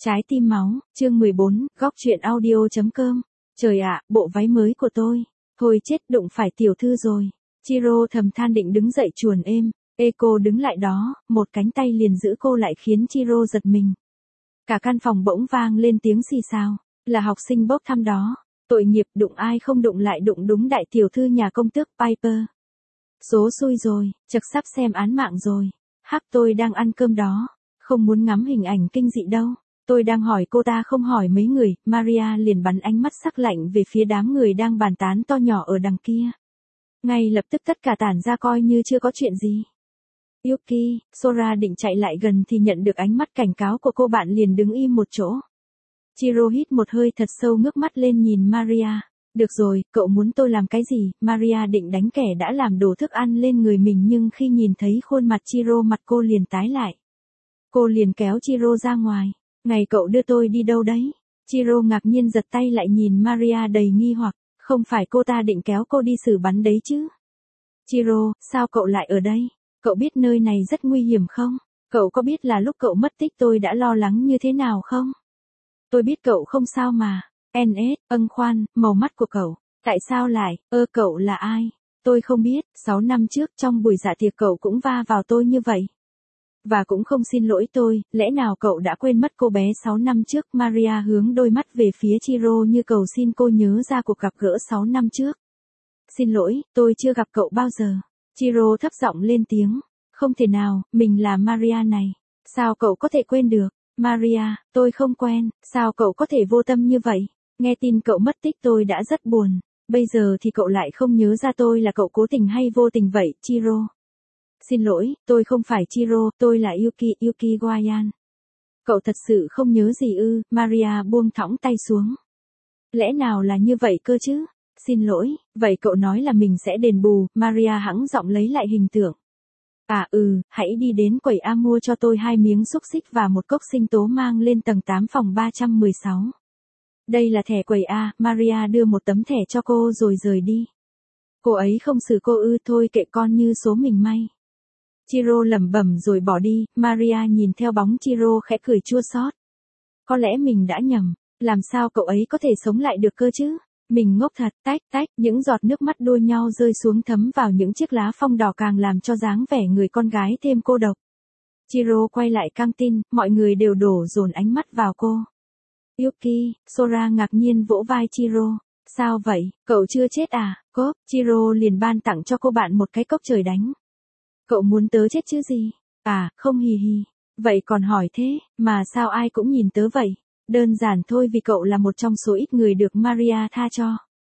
Trái tim máu, chương 14, góc truyện audio.com. Trời ạ, bộ váy mới của tôi. Thôi chết, đụng phải tiểu thư rồi. Chiro thầm than định đứng dậy chuồn êm. Cô đứng lại đó, một cánh tay liền giữ cô lại khiến Chiro giật mình. Cả căn phòng bỗng vang lên tiếng xì xào. Là học sinh bốc thăm đó. Tội nghiệp, đụng ai không đụng lại đụng đúng đại tiểu thư nhà công tước Piper. Số xui rồi, chật sắp xem án mạng rồi. Hắc, tôi đang ăn cơm đó. Không muốn ngắm hình ảnh kinh dị đâu. Tôi đang hỏi cô ta không hỏi mấy người. Maria liền bắn ánh mắt sắc lạnh về phía đám người đang bàn tán to nhỏ ở đằng kia. Ngay lập tức tất cả tản ra coi như chưa có chuyện gì. Yuki, Sora định chạy lại gần thì nhận được ánh mắt cảnh cáo của cô bạn liền đứng im một chỗ. Chiro hít một hơi thật sâu ngước mắt lên nhìn Maria. Được rồi, cậu muốn tôi làm cái gì? Maria định đánh kẻ đã làm đổ thức ăn lên người mình nhưng khi nhìn thấy khuôn mặt Chiro mặt cô liền tái lại. Cô liền kéo Chiro ra ngoài. Ngày cậu đưa tôi đi đâu đấy? Chiro ngạc nhiên giật tay lại nhìn Maria đầy nghi hoặc. Không phải cô ta định kéo cô đi xử bắn đấy chứ? Chiro, sao cậu lại ở đây? Cậu biết nơi này rất nguy hiểm không? Cậu có biết là lúc cậu mất tích tôi đã lo lắng như thế nào không? Tôi biết cậu không sao mà. Khoan, màu mắt của cậu. Tại sao lại, cậu là ai? Tôi không biết, 6 năm trước trong buổi dạ tiệc cậu cũng va vào tôi như vậy. Và cũng không xin lỗi tôi, lẽ nào cậu đã quên mất cô bé 6 năm trước? Maria hướng đôi mắt về phía Chiro như cầu xin cô nhớ ra cuộc gặp gỡ 6 năm trước. Xin lỗi, tôi chưa gặp cậu bao giờ. Chiro thấp giọng lên tiếng. Không thể nào, mình là Maria này. Sao cậu có thể quên được? Maria, tôi không quen, sao cậu có thể vô tâm như vậy? Nghe tin cậu mất tích tôi đã rất buồn. Bây giờ thì cậu lại không nhớ ra tôi là cậu cố tình hay vô tình vậy, Chiro? Xin lỗi, tôi không phải Chiro, tôi là Yuki Guayan. Cậu thật sự không nhớ gì ư? Maria buông thõng tay xuống. Lẽ nào là như vậy cơ chứ? Xin lỗi, vậy cậu nói là mình sẽ đền bù. Maria hắng giọng lấy lại hình tượng. Hãy đi đến quầy A mua cho tôi 2 miếng xúc xích và một cốc sinh tố mang lên tầng 8 phòng 316. Đây là thẻ quầy A, Maria đưa một tấm thẻ cho cô rồi rời đi. Cô ấy không xử cô ư? Thôi kệ con, như số mình may. Chiro lẩm bẩm rồi bỏ đi. Maria nhìn theo bóng Chiro khẽ cười chua xót. Có lẽ mình đã nhầm, làm sao cậu ấy có thể sống lại được cơ chứ? Mình ngốc thật. Tách, những giọt nước mắt đua nhau rơi xuống thấm vào những chiếc lá phong đỏ càng làm cho dáng vẻ người con gái thêm cô độc. Chiro quay lại căng tin, mọi người đều đổ dồn ánh mắt vào cô. Yuki, Sora ngạc nhiên vỗ vai Chiro. Sao vậy, cậu chưa chết à? Cốp, Chiro liền ban tặng cho cô bạn một cái cốc trời đánh. Cậu muốn tớ chết chứ gì? Không hì hì. Vậy còn hỏi thế, mà sao ai cũng nhìn tớ vậy? Đơn giản thôi, vì cậu là một trong số ít người được Maria tha cho.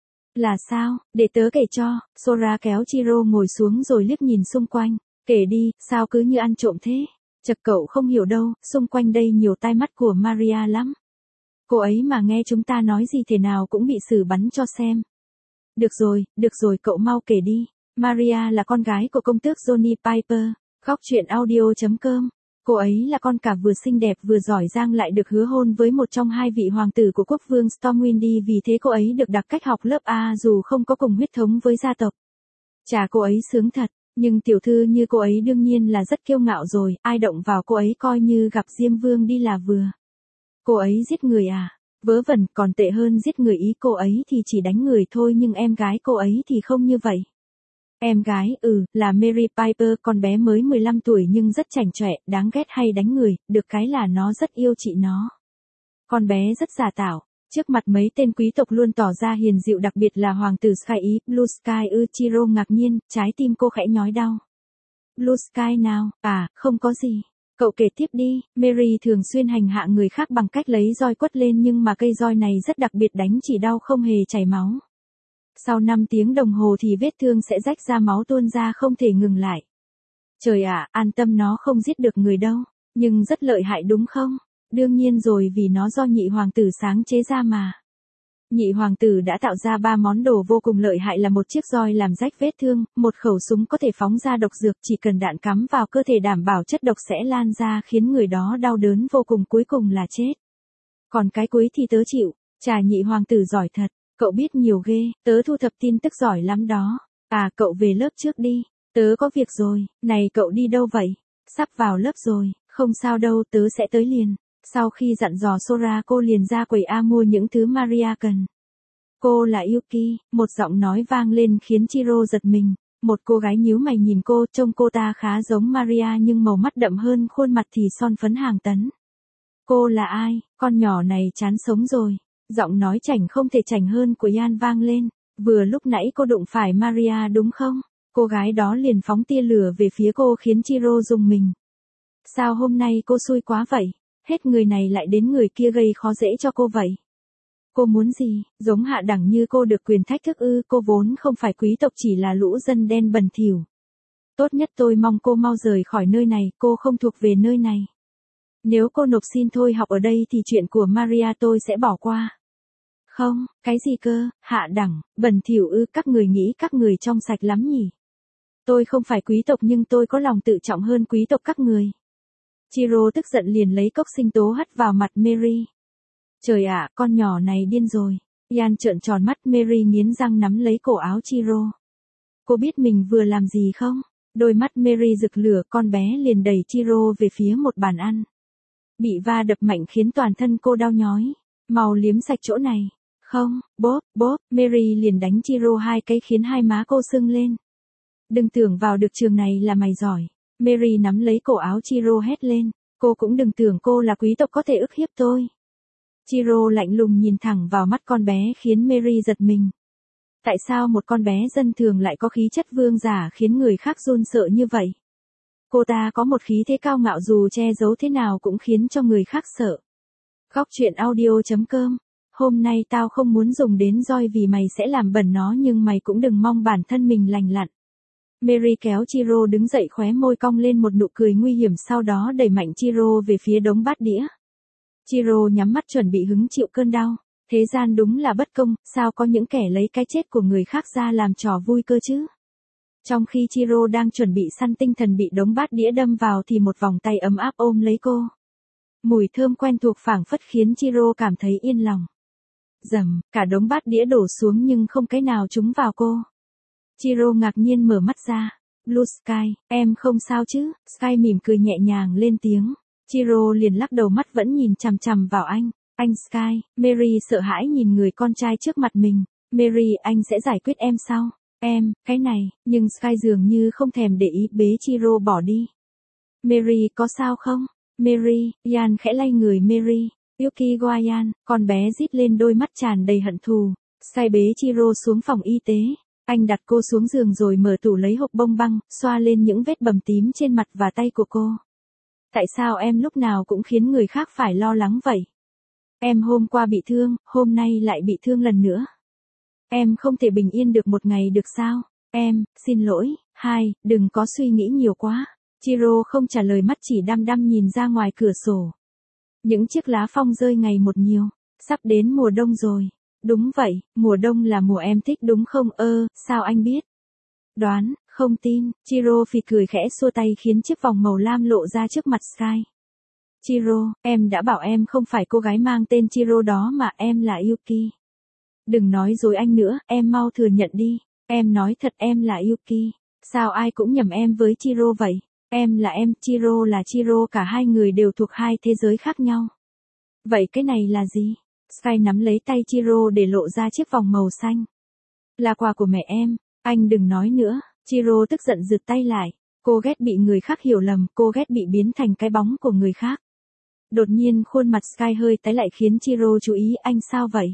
Là sao? Để tớ kể cho. Sora kéo Chiro ngồi xuống rồi liếc nhìn xung quanh. Kể đi, sao cứ như ăn trộm thế? Chật, cậu không hiểu đâu, xung quanh đây nhiều tai mắt của Maria lắm. Cô ấy mà nghe chúng ta nói gì thế nào cũng bị xử bắn cho xem. Được rồi, cậu mau kể đi. Maria là con gái của công tước Johnny Piper. Góc truyện audio.com. Cô ấy là con cả vừa xinh đẹp vừa giỏi giang, lại được hứa hôn với một trong 2 vị hoàng tử của quốc vương Stormwind, vì thế cô ấy được đặc cách học lớp A dù không có cùng huyết thống với gia tộc. Chà, cô ấy sướng thật, nhưng tiểu thư như cô ấy đương nhiên là rất kiêu ngạo rồi, ai động vào cô ấy coi như gặp Diêm Vương đi là vừa. Cô ấy giết người à? Vớ vẩn, còn tệ hơn giết người ý. Cô ấy thì chỉ đánh người thôi nhưng em gái cô ấy thì không như vậy. Em gái, là Mary Piper, con bé mới 15 tuổi nhưng rất chảnh chọe, đáng ghét hay đánh người, được cái là nó rất yêu chị nó. Con bé rất giả tạo, trước mặt mấy tên quý tộc luôn tỏ ra hiền dịu, đặc biệt là hoàng tử Sky ý, Blue Sky ư? Chiro ngạc nhiên, trái tim cô khẽ nhói đau. Blue Sky nào? Không có gì. Cậu kể tiếp đi. Mary thường xuyên hành hạ người khác bằng cách lấy roi quất lên, nhưng mà cây roi này rất đặc biệt, đánh chỉ đau không hề chảy máu. Sau 5 tiếng đồng hồ thì vết thương sẽ rách ra, máu tuôn ra không thể ngừng lại. Trời ạ, an tâm, nó không giết được người đâu. Nhưng rất lợi hại đúng không? Đương nhiên rồi, vì nó do nhị hoàng tử sáng chế ra mà. Nhị hoàng tử đã tạo ra 3 món đồ vô cùng lợi hại là một chiếc roi làm rách vết thương, một khẩu súng có thể phóng ra độc dược, chỉ cần đạn cắm vào cơ thể đảm bảo chất độc sẽ lan ra khiến người đó đau đớn vô cùng, cuối cùng là chết. Còn cái cuối thì tớ chịu. Chà, nhị hoàng tử giỏi thật. Cậu biết nhiều ghê, tớ thu thập tin tức giỏi lắm đó. Cậu về lớp trước đi. Tớ có việc rồi. Này, cậu đi đâu vậy? Sắp vào lớp rồi. Không sao đâu, tớ sẽ tới liền. Sau khi dặn dò Sora cô liền ra quầy A mua những thứ Maria cần. Cô là Yuki, một giọng nói vang lên khiến Chiro giật mình. Một cô gái nhíu mày nhìn cô, trông cô ta khá giống Maria nhưng màu mắt đậm hơn, khuôn mặt thì son phấn hàng tấn. Cô là ai? Con nhỏ này chán sống rồi. Giọng nói chảnh không thể chảnh hơn của Yan vang lên. Vừa lúc nãy cô đụng phải Maria đúng không? Cô gái đó liền phóng tia lửa về phía cô khiến Chiro rùng mình. Sao hôm nay cô xui quá vậy? Hết người này lại đến người kia gây khó dễ cho cô vậy. Cô muốn gì? Giống hạ đẳng như cô được quyền thách thức ư? Cô vốn không phải quý tộc, chỉ là lũ dân đen bẩn thỉu. Tốt nhất tôi mong cô mau rời khỏi nơi này, cô không thuộc về nơi này. Nếu cô nộp xin thôi học ở đây thì chuyện của Maria tôi sẽ bỏ qua. Không, cái gì cơ? Hạ đẳng, bẩn thỉu ư? Các người nghĩ các người trong sạch lắm nhỉ? Tôi không phải quý tộc nhưng tôi có lòng tự trọng hơn quý tộc các người. Chiro tức giận liền lấy cốc sinh tố hất vào mặt Mary. Trời ạ, con nhỏ này điên rồi. Yan trợn tròn mắt, Mary nghiến răng nắm lấy cổ áo Chiro. Cô biết mình vừa làm gì không? Đôi mắt Mary rực lửa, con bé liền đẩy Chiro về phía một bàn ăn. Bị va đập mạnh khiến toàn thân cô đau nhói. Mau liếm sạch chỗ này. Không, bóp, Mary liền đánh Chiro 2 cái khiến hai má cô sưng lên. Đừng tưởng vào được trường này là mày giỏi. Mary nắm lấy cổ áo Chiro hét lên. Cô cũng đừng tưởng cô là quý tộc có thể ức hiếp tôi. Chiro lạnh lùng nhìn thẳng vào mắt con bé khiến Mary giật mình. Tại sao một con bé dân thường lại có khí chất vương giả khiến người khác run sợ như vậy? Cô ta có một khí thế cao ngạo dù che giấu thế nào cũng khiến cho người khác sợ. Góc truyện audio.com. Hôm nay tao không muốn dùng đến roi vì mày sẽ làm bẩn nó, nhưng mày cũng đừng mong bản thân mình lành lặn. Mary kéo Chiro đứng dậy, khóe môi cong lên một nụ cười nguy hiểm, sau đó đẩy mạnh Chiro về phía đống bát đĩa. Chiro nhắm mắt chuẩn bị hứng chịu cơn đau. Thế gian đúng là bất công, sao có những kẻ lấy cái chết của người khác ra làm trò vui cơ chứ? Trong khi Chiro đang chuẩn bị săn tinh thần bị đống bát đĩa đâm vào thì một vòng tay ấm áp ôm lấy cô. Mùi thơm quen thuộc phảng phất khiến Chiro cảm thấy yên lòng. Rầm, cả đống bát đĩa đổ xuống nhưng không cái nào trúng vào cô. Chiro ngạc nhiên mở mắt ra. Blue Sky, em không sao chứ? Sky mỉm cười nhẹ nhàng lên tiếng. Chiro liền lắc đầu, mắt vẫn nhìn chằm chằm vào anh. Anh Sky. Mary sợ hãi nhìn người con trai trước mặt mình. Mary, anh sẽ giải quyết em sau. Em, cái này, nhưng Sky dường như không thèm để ý, bế Chiro bỏ đi. Mary, có sao không? Mary, Yan khẽ lay người Mary. Yuki Guayan, con bé rít lên, đôi mắt tràn đầy hận thù. Sky bế Chiro xuống phòng y tế. Anh đặt cô xuống giường rồi mở tủ lấy hộp bông băng, xoa lên những vết bầm tím trên mặt và tay của cô. Tại sao em lúc nào cũng khiến người khác phải lo lắng vậy? Em hôm qua bị thương, hôm nay lại bị thương lần nữa. Em không thể bình yên được một ngày được sao? Em, xin lỗi. Đừng có suy nghĩ nhiều quá. Chiro không trả lời, mắt chỉ đăm đăm nhìn ra ngoài cửa sổ. Những chiếc lá phong rơi ngày một nhiều. Sắp đến mùa đông rồi. Đúng vậy, mùa đông là mùa em thích đúng không? Sao anh biết? Đoán, không tin. Chiro phì cười khẽ xua tay khiến chiếc vòng màu lam lộ ra trước mặt Sky. Chiro, em đã bảo em không phải cô gái mang tên Chiro đó mà, em là Yuki. Đừng nói dối anh nữa, em mau thừa nhận đi. Em nói thật em là Yuki. Sao ai cũng nhầm em với Chiro vậy? Em là em, Chiro là Chiro, cả hai người đều thuộc hai thế giới khác nhau. Vậy cái này là gì? Sky nắm lấy tay Chiro để lộ ra chiếc vòng màu xanh. Là quà của mẹ em, anh đừng nói nữa. Chiro tức giận giựt tay lại. Cô ghét bị người khác hiểu lầm, cô ghét bị biến thành cái bóng của người khác. Đột nhiên khuôn mặt Sky hơi tái lại khiến Chiro chú ý. Anh sao vậy?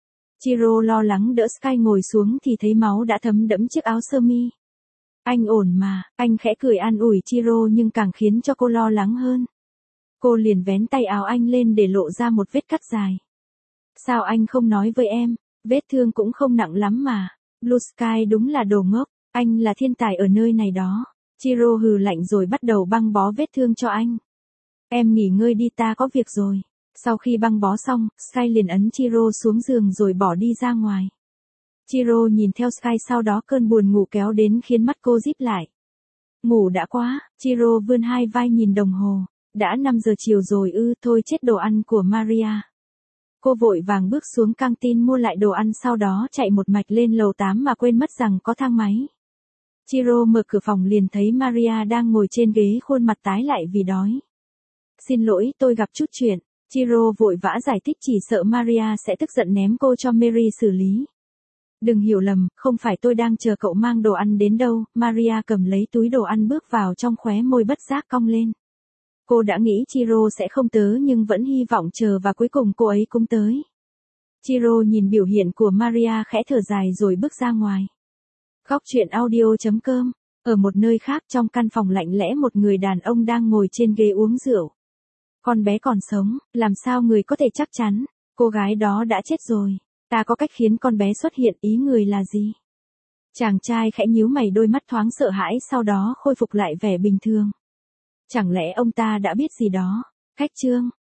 Chiro lo lắng đỡ Sky ngồi xuống thì thấy máu đã thấm đẫm chiếc áo sơ mi. Anh ổn mà, anh khẽ cười an ủi Chiro nhưng càng khiến cho cô lo lắng hơn. Cô liền vén tay áo anh lên để lộ ra một vết cắt dài. Sao anh không nói với em? Vết thương cũng không nặng lắm mà. Blue Sky đúng là đồ ngốc, anh là thiên tài ở nơi này đó. Chiro hừ lạnh rồi bắt đầu băng bó vết thương cho anh. Em nghỉ ngơi đi, ta có việc rồi. Sau khi băng bó xong, Sky liền ấn Chiro xuống giường rồi bỏ đi ra ngoài. Chiro nhìn theo Sky, sau đó cơn buồn ngủ kéo đến khiến mắt cô díp lại. Ngủ đã quá, Chiro vươn hai vai nhìn đồng hồ. Đã 5 giờ chiều rồi ư? Thôi chết, đồ ăn của Maria. Cô vội vàng bước xuống căng tin mua lại đồ ăn, sau đó chạy một mạch lên lầu 8 mà quên mất rằng có thang máy. Chiro mở cửa phòng liền thấy Maria đang ngồi trên ghế, khuôn mặt tái lại vì đói. Xin lỗi, tôi gặp chút chuyện. Chiro vội vã giải thích chỉ sợ Maria sẽ tức giận ném cô cho Mary xử lý. Đừng hiểu lầm, không phải tôi đang chờ cậu mang đồ ăn đến đâu. Maria cầm lấy túi đồ ăn bước vào trong, khóe môi bất giác cong lên. Cô đã nghĩ Chiro sẽ không tới nhưng vẫn hy vọng chờ và cuối cùng cô ấy cũng tới. Chiro nhìn biểu hiện của Maria khẽ thở dài rồi bước ra ngoài. Góc truyện audio.com. Ở một nơi khác trong căn phòng lạnh lẽ một người đàn ông đang ngồi trên ghế uống rượu. Con bé còn sống, làm sao người có thể chắc chắn, cô gái đó đã chết rồi. Ta có cách khiến con bé xuất hiện, ý người là gì? Chàng trai khẽ nhíu mày, đôi mắt thoáng sợ hãi sau đó khôi phục lại vẻ bình thường. Chẳng lẽ ông ta đã biết gì đó? Khách trương,